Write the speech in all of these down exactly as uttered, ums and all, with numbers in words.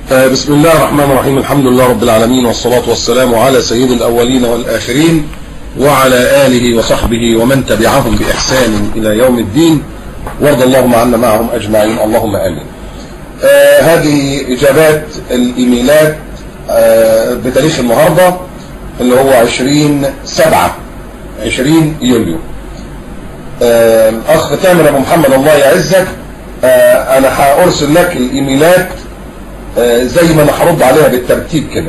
بسم الله الرحمن الرحيم. الحمد لله رب العالمين، والصلاة والسلام على سيد الأولين والآخرين وعلى آله وصحبه ومن تبعهم بإحسان إلى يوم الدين، وارض اللهم عنا معهم أجمعين، اللهم آمين. آه هذه إجابات الإيميلات آه بتاريخ النهاردة اللي هو عشرين سبعة عشرين يوليو. آه أخ تامر أبو محمد الله يعزك، آه أنا هأرسل لك الإيميلات آه زي ما أنا هرد عليها بالترتيب كده.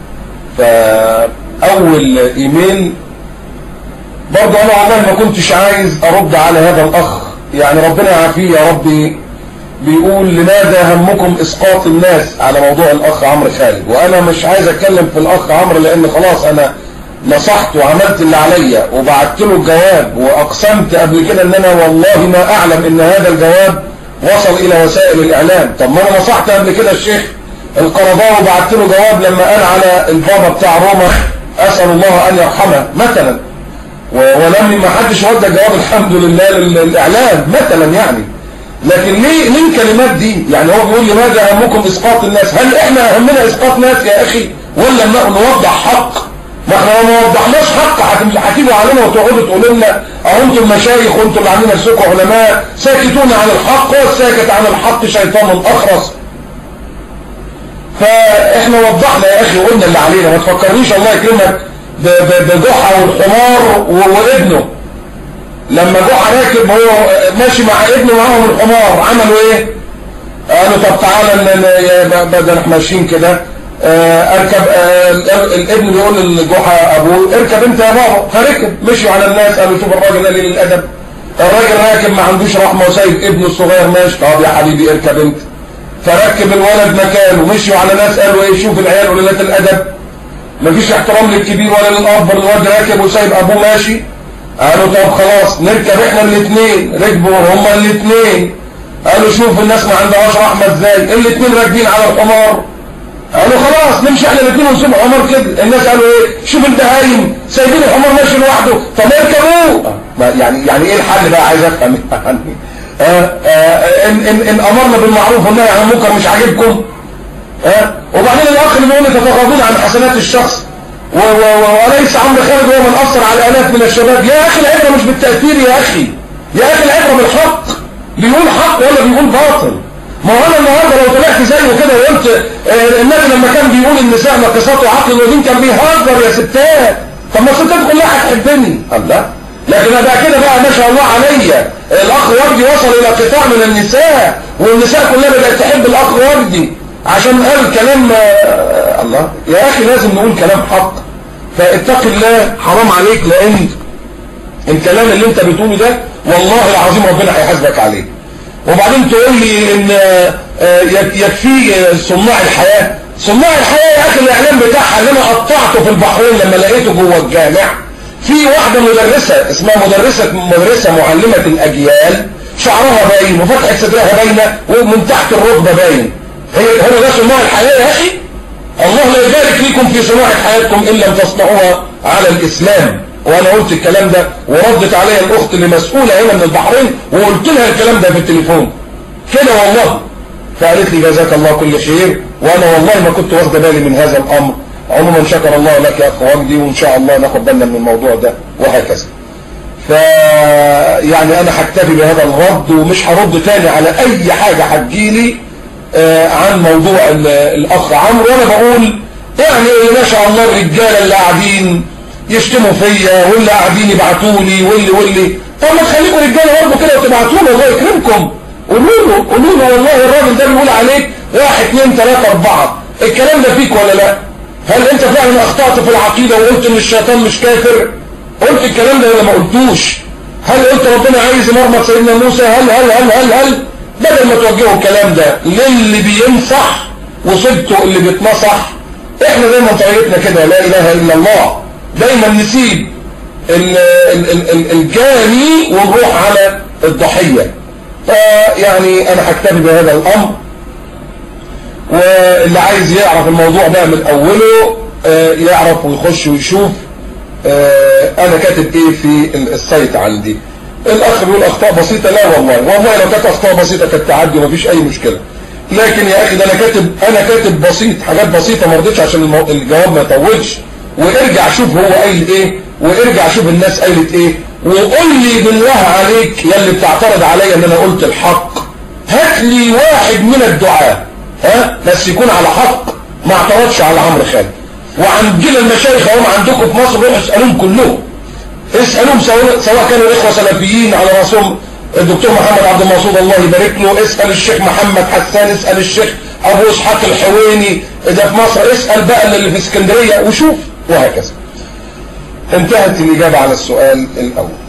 فأول إيميل برضه أنا والله ما كنتش عايز أرد على هذا الأخ، يعني ربنا يعافيه يا ربي. بيقول لماذا همكم إسقاط الناس على موضوع الأخ عمرو خالد، وأنا مش عايز أتكلم في الأخ عمرو لأن خلاص أنا نصحت وعملت اللي عليا وبعت له الجواب، وأقسمت قبل كده إن أنا والله ما أعلم إن هذا الجواب وصل إلى وسائل الإعلام. طب ما أنا نصحت قبل كده الشيخ القرضاوي وبعت له جواب لما قال على البابا بتاع روما أسأل الله أن يرحمه مثلا، ولم ما حدش رد جواب الحمد لله للإعلام مثلا يعني. لكن ليه ليه الكلمات دي؟ يعني هو بيقول لماذا همكم إسقاط الناس؟ هل إحنا همنا إسقاط ناس يا أخي ولا نوضح حق؟ ما احنا لو ما وضحناش حق هتيجوا علينا وتقعدوا تقولوا لنا أهو أنتم مشايخ وأنتم اللي عاملين نفسكم علماء ساكتون عن الحق، والساكت عن الحق شيطان أخرس. فإحنا وضحنا يا أخي وقلنا اللي علينا، ما تفكرنيش الله يكرمك بجحا والحمار وابنه. لما جحا راكب هو ماشي مع ابنه معاهم الحمار عملوا ايه؟ قالوا طب تعالى بدل احنا ماشيين كده اركب. الابن بيقول لجحا ابوه اركب انت يا بابا، فركب. مشوا على الناس قالوا شوف الراجل قليل الادب، الراجل راكب ما عندوش رحمه وسايب ابنه الصغير ماشي. طب يا حبيبي اركب انت، فركب الولد مكانه. مشوا على ناس قالوا ايه شوف العيال قليلات الادب، مفيش احترام للكبير ولا للاب، الواد راكب وسايب ابوه ماشي. قالوا طب خلاص نركب احنا الاثنين. ركبوا هما الاثنين، قالوا شوف الناس ما عندهاش رحمه ازاي، الاثنين راكبين على الحمار. قالوا خلاص نمشي احنا الاثنين ونسيب الحمار كده. الناس قالوا ايه شوف البهايم سايبين الحمار ماشي لوحده، طب اركبوه. يعني يعني ايه الحل بقى؟ عايز افهم يعني. آه آه ان ان ان امرنا بالمعروف والنهي عن المنكر مش عاجبكم؟ ها؟ وبعدين الاخ اللي بيقول تتغاضون عن حسنات الشخص وليس عمرو خالد هو من اثر على الاف من الشباب. يا اخي العبره مش بالتاثير يا اخي، يا اخي العبره بالحق. بيقول حق ولا بيقول باطل؟ ما هو انا النهارده لو طلعت زيه كده وقلت آه النبي لما كان بيقول النساء ناقصات عقل ودين كان بيهزر يا ستات. طب ما الستات كلها هتحبني الله، لكن بقى كده بقى ما شاء الله عليا الاخ وردي وصل الى قطاع من النساء، والنساء كلها بدات تحب الاخ وردي عشان قال كلام آه الله. يا اخي لازم نقول كلام حق، فاتق الله حرام عليك، لان الكلام اللي انت بتقوله ده والله العظيم ربنا هيحاسبك عليه. وبعدين تقول لي ان آه يكفي صناع الحياه. صناع الحياه يا اخي الاعلام بتاعها اللي انا قطعته في البحرين لما لقيته جوه الجامع، في واحده مدرسه اسمها مدرسه مدرسه معلمه الاجيال، شعرها باين وفتحه صدرها باينه ومن تحت الركبه باين. هي هو ده صناع الحياه يا اخي؟ الله لا يبارك فيكم في صناعه حياتكم ان لم تصنعوها على الاسلام. وانا قلت الكلام ده وردت عليها الاخت اللي مسؤوله هنا من البحرين وقلت لها الكلام ده في التليفون كده والله، فقالت لي جزاك الله كل خير، وانا والله ما كنت واخده بالي من هذا الامر. عموما شكر الله لك يا اخ وجدي، وان شاء الله ناخد بالنا من الموضوع ده وهكذا. ف يعني انا هكتفي بهذا الرد ومش هرد تاني على اي حاجه هتجيلي آه عن موضوع الاخ عمرو. وانا بقول يعني ما شاء الله الرجاله اللي قاعدين يشتموا فيا واللي قاعدين يبعتوا لي واللي واللي طب ما تخليكم رجاله برضه كده وتبعتوا له الله يكرمكم. قولوا له قولوا له والله الراجل ده بيقول عليك واحد اثنين ثلاثه اربعه، الكلام ده فيك ولا لا؟ هل انت فعلا اخطأت في العقيده وقلت ان الشيطان مش كافر؟ قلت الكلام ده ولا ما قلتوش؟ هل قلت ربنا عايز يمرمط سيدنا موسى؟ هل هل هل هل هل بدل ما توجهوا الكلام ده للي بينصح وصدته اللي بيتنصح، احنا دايما طريقتنا كده لا اله الا الله، دايما نسيب ال ال ال ال الجاني ونروح على الضحيه. فيعني انا هكتفي بهذا الامر، واللي عايز يعرف الموضوع ده من اوله يعرف ويخش ويشوف انا كاتب ايه في السايت عندي. الاخ بيقول اخطاء بسيطه، لا والله والله لو كانت اخطاء بسيطه كانت تعدي ومفيش اي مشكله. لكن يا اخي ده انا كاتب انا كاتب بسيط، حاجات بسيطه ما رضيتش عشان المو... الجواب ما يطولش. وارجع شوف هو قايل ايه، وارجع شوف الناس قالت ايه، وقول لي بالله عليك يا اللي بتعترض عليا ان انا قلت الحق، هات لي واحد من الدعاة ها بس يكون على حق ما اعترضش على عمرو خالد. وعندنا المشايخ هم عندكم في مصر روحوا اسالوهم كلهم، اسالوهم سواء سواء كانوا اخوه سلفيين على راسهم الدكتور محمد عبد المقصود الله يبارك له، اسال الشيخ محمد حسان، اسال الشيخ ابو اسحاق الحويني ده في مصر، اسال بقى اللي في اسكندريه وشوف، وهكذا. انتهت الاجابه على السؤال الاول.